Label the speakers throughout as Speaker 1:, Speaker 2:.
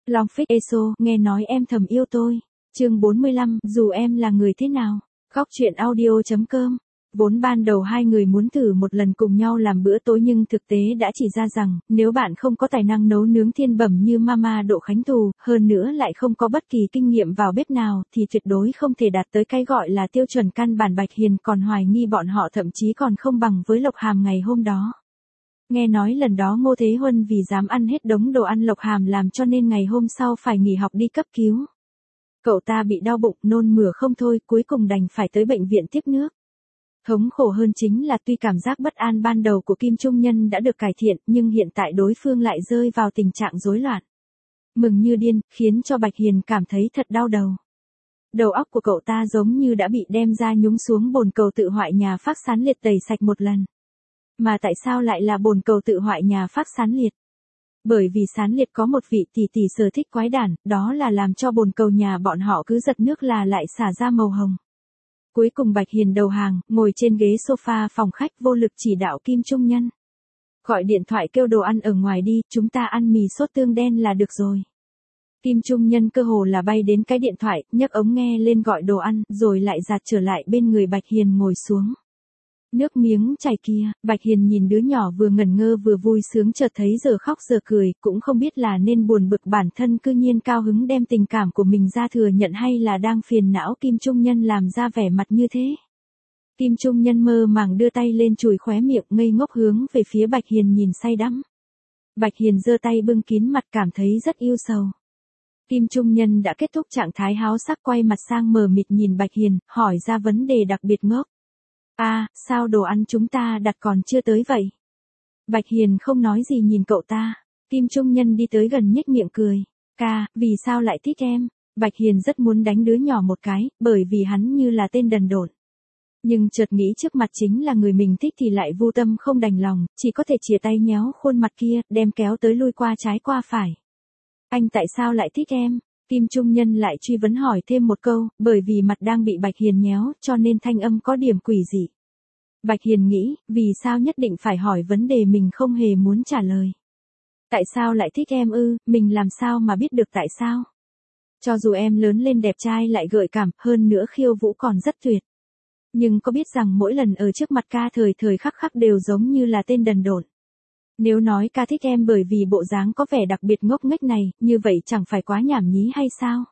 Speaker 1: Long Phích Eso, nghe nói em thầm yêu tôi. Chương 45, dù em là người thế nào. Góc truyện audio.com. Vốn ban đầu hai người muốn thử một lần cùng nhau làm bữa tối nhưng thực tế đã chỉ ra rằng, nếu bạn không có tài năng nấu nướng thiên bẩm như Mama Độ Khánh Thù, hơn nữa lại không có bất kỳ kinh nghiệm vào bếp nào, thì tuyệt đối không thể đạt tới cái gọi là tiêu chuẩn căn bản. Bạch Hiền còn hoài nghi bọn họ thậm chí còn không bằng với Lộc Hàm ngày hôm đó. Nghe nói lần đó Ngô Thế Huân vì dám ăn hết đống đồ ăn Lộc Hàm làm cho nên ngày hôm sau phải nghỉ học đi cấp cứu. Cậu ta bị đau bụng, nôn mửa không thôi, cuối cùng đành phải tới bệnh viện tiếp nước. Thống khổ hơn chính là tuy cảm giác bất an ban đầu của Kim Trung Nhân đã được cải thiện, nhưng hiện tại đối phương lại rơi vào tình trạng rối loạn. Mừng như điên, khiến cho Bạch Hiền cảm thấy thật đau đầu. Đầu óc của cậu ta giống như đã bị đem ra nhúng xuống bồn cầu tự hoại nhà Phác Sán Liệt tẩy sạch một lần. Mà tại sao lại là bồn cầu tự hoại nhà Phác Sán Liệt? Bởi vì Sán Liệt có một vị tỷ tỷ sở thích quái đản, đó là làm cho bồn cầu nhà bọn họ cứ giật nước là lại xả ra màu hồng. Cuối cùng Bạch Hiền đầu hàng, ngồi trên ghế sofa phòng khách vô lực chỉ đạo Kim Trung Nhân. Gọi điện thoại kêu đồ ăn ở ngoài đi, chúng ta ăn mì sốt tương đen là được rồi. Kim Trung Nhân cơ hồ là bay đến cái điện thoại, nhấc ống nghe lên gọi đồ ăn, rồi lại giạt trở lại bên người Bạch Hiền ngồi xuống. Nước miếng chảy kia, Bạch Hiền nhìn đứa nhỏ vừa ngẩn ngơ vừa vui sướng chợt thấy giờ khóc giờ cười, cũng không biết là nên buồn bực bản thân cư nhiên cao hứng đem tình cảm của mình ra thừa nhận hay là đang phiền não Kim Trung Nhân làm ra vẻ mặt như thế. Kim Trung Nhân mơ màng đưa tay lên chùi khóe miệng ngây ngốc hướng về phía Bạch Hiền nhìn say đắm. Bạch Hiền giơ tay bưng kín mặt cảm thấy rất yêu sầu. Kim Trung Nhân đã kết thúc trạng thái háo sắc quay mặt sang mờ mịt nhìn Bạch Hiền, hỏi ra vấn đề đặc biệt ngốc. Sao đồ ăn chúng ta đặt còn chưa tới vậy? Bạch Hiền không nói gì nhìn cậu ta. Kim Trung Nhân đi tới gần nhếch miệng cười. Vì sao lại thích em? Bạch Hiền rất muốn đánh đứa nhỏ một cái, bởi vì hắn như là tên đần độn. Nhưng chợt nghĩ trước mặt chính là người mình thích thì lại vô tâm không đành lòng, chỉ có thể chìa tay nhéo khuôn mặt kia, đem kéo tới lui qua trái qua phải. Anh tại sao lại thích em? Kim Trung Nhân lại truy vấn hỏi thêm một câu, bởi vì mặt đang bị Bạch Hiền nhéo, cho nên thanh âm có điểm quỷ dị. Bạch Hiền nghĩ, vì sao nhất định phải hỏi vấn đề mình không hề muốn trả lời. Tại sao lại thích em ư, mình làm sao mà biết được tại sao? Cho dù em lớn lên đẹp trai lại gợi cảm, hơn nữa khiêu vũ còn rất tuyệt. Nhưng có biết rằng mỗi lần ở trước mặt ca thời thời khắc khắc đều giống như là tên đần độn. Nếu nói ca thích em bởi vì bộ dáng có vẻ đặc biệt ngốc nghếch này, như vậy chẳng phải quá nhảm nhí hay sao?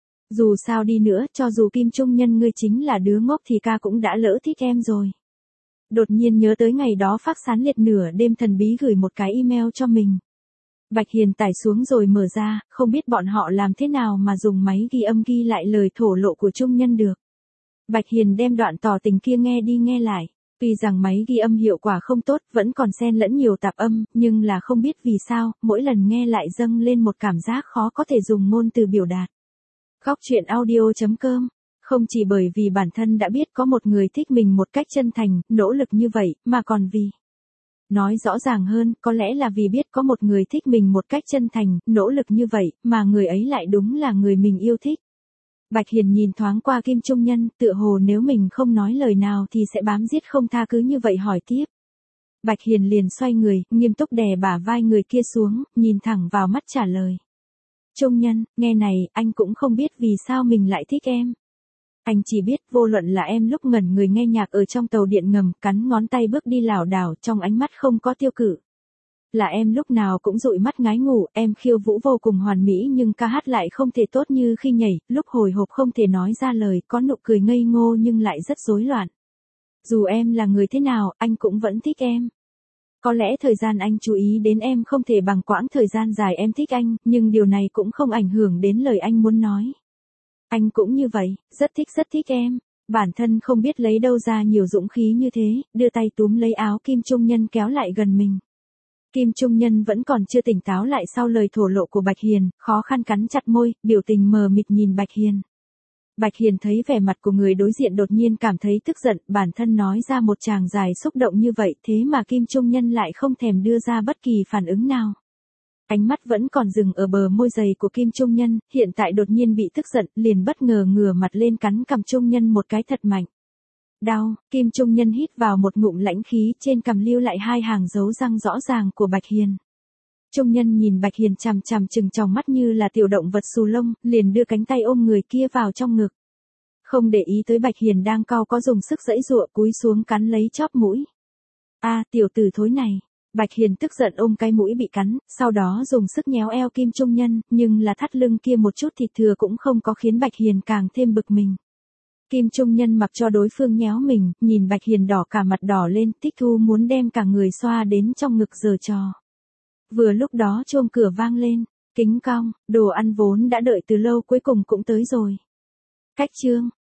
Speaker 1: Dù sao đi nữa, cho dù Kim Trung Nhân ngươi chính là đứa ngốc thì ca cũng đã lỡ thích em rồi. Đột nhiên nhớ tới ngày đó Phác Sán Liệt nửa đêm thần bí gửi một cái email cho mình. Bạch Hiền tải xuống rồi mở ra, không biết bọn họ làm thế nào mà dùng máy ghi âm ghi lại lời thổ lộ của Trung Nhân được. Bạch Hiền đem đoạn tỏ tình kia nghe đi nghe lại. Tuy rằng máy ghi âm hiệu quả không tốt, vẫn còn xen lẫn nhiều tạp âm, nhưng là không biết vì sao, mỗi lần nghe lại dâng lên một cảm giác khó có thể dùng ngôn từ biểu đạt. Góc truyện audio.com. Không chỉ bởi vì bản thân đã biết có một người thích mình một cách chân thành, nỗ lực như vậy, mà còn vì. Nói rõ ràng hơn, có lẽ là vì biết có một người thích mình một cách chân thành, nỗ lực như vậy, mà người ấy lại đúng là người mình yêu thích. Bạch Hiền nhìn thoáng qua Kim Trung Nhân, tựa hồ nếu mình không nói lời nào thì sẽ bám giết không tha cứ như vậy hỏi tiếp. Bạch Hiền liền xoay người, nghiêm túc đè bả vai người kia xuống, nhìn thẳng vào mắt trả lời. Trung Nhân, nghe này, anh cũng không biết vì sao mình lại thích em. Anh chỉ biết vô luận là em lúc ngẩn người nghe nhạc ở trong tàu điện ngầm, cắn ngón tay bước đi lảo đảo, trong ánh mắt không có tiêu cự. Là em lúc nào cũng dụi mắt ngái ngủ, em khiêu vũ vô cùng hoàn mỹ nhưng ca hát lại không thể tốt như khi nhảy, lúc hồi hộp không thể nói ra lời, có nụ cười ngây ngô nhưng lại rất rối loạn. Dù em là người thế nào, anh cũng vẫn thích em. Có lẽ thời gian anh chú ý đến em không thể bằng quãng thời gian dài em thích anh, nhưng điều này cũng không ảnh hưởng đến lời anh muốn nói. Anh cũng như vậy, rất thích em. Bản thân không biết lấy đâu ra nhiều dũng khí như thế, đưa tay túm lấy áo Kim Trung Nhân kéo lại gần mình. Kim Trung Nhân vẫn còn chưa tỉnh táo lại sau lời thổ lộ của Bạch Hiền, khó khăn cắn chặt môi, biểu tình mờ mịt nhìn Bạch Hiền. Bạch Hiền thấy vẻ mặt của người đối diện đột nhiên cảm thấy tức giận, bản thân nói ra một tràng dài xúc động như vậy thế mà Kim Trung Nhân lại không thèm đưa ra bất kỳ phản ứng nào. Ánh mắt vẫn còn dừng ở bờ môi dày của Kim Trung Nhân, hiện tại đột nhiên bị tức giận, liền bất ngờ ngửa mặt lên cắn cằm Trung Nhân một cái thật mạnh. Đau, Kim Trung Nhân hít vào một ngụm lãnh khí, trên cằm lưu lại hai hàng dấu răng rõ ràng của Bạch Hiền. Trung Nhân nhìn Bạch Hiền chằm chằm trừng tròng mắt như là tiểu động vật xù lông, liền đưa cánh tay ôm người kia vào trong ngực. Không để ý tới Bạch Hiền đang cau có dùng sức giãy giụa cúi xuống cắn lấy chóp mũi. A, tiểu tử thối này. Bạch Hiền tức giận ôm cái mũi bị cắn, sau đó dùng sức nhéo eo Kim Trung Nhân, nhưng là thắt lưng kia một chút thịt thừa cũng không có khiến Bạch Hiền càng thêm bực mình. Kim Trung Nhân mặc cho đối phương nhéo mình, nhìn Bạch Hiền đỏ cả mặt đỏ lên, thích thu muốn đem cả người xoa đến trong ngực giở trò. Vừa lúc đó chuông cửa vang lên, kính cong, đồ ăn vốn đã đợi từ lâu cuối cùng cũng tới rồi. Cách chương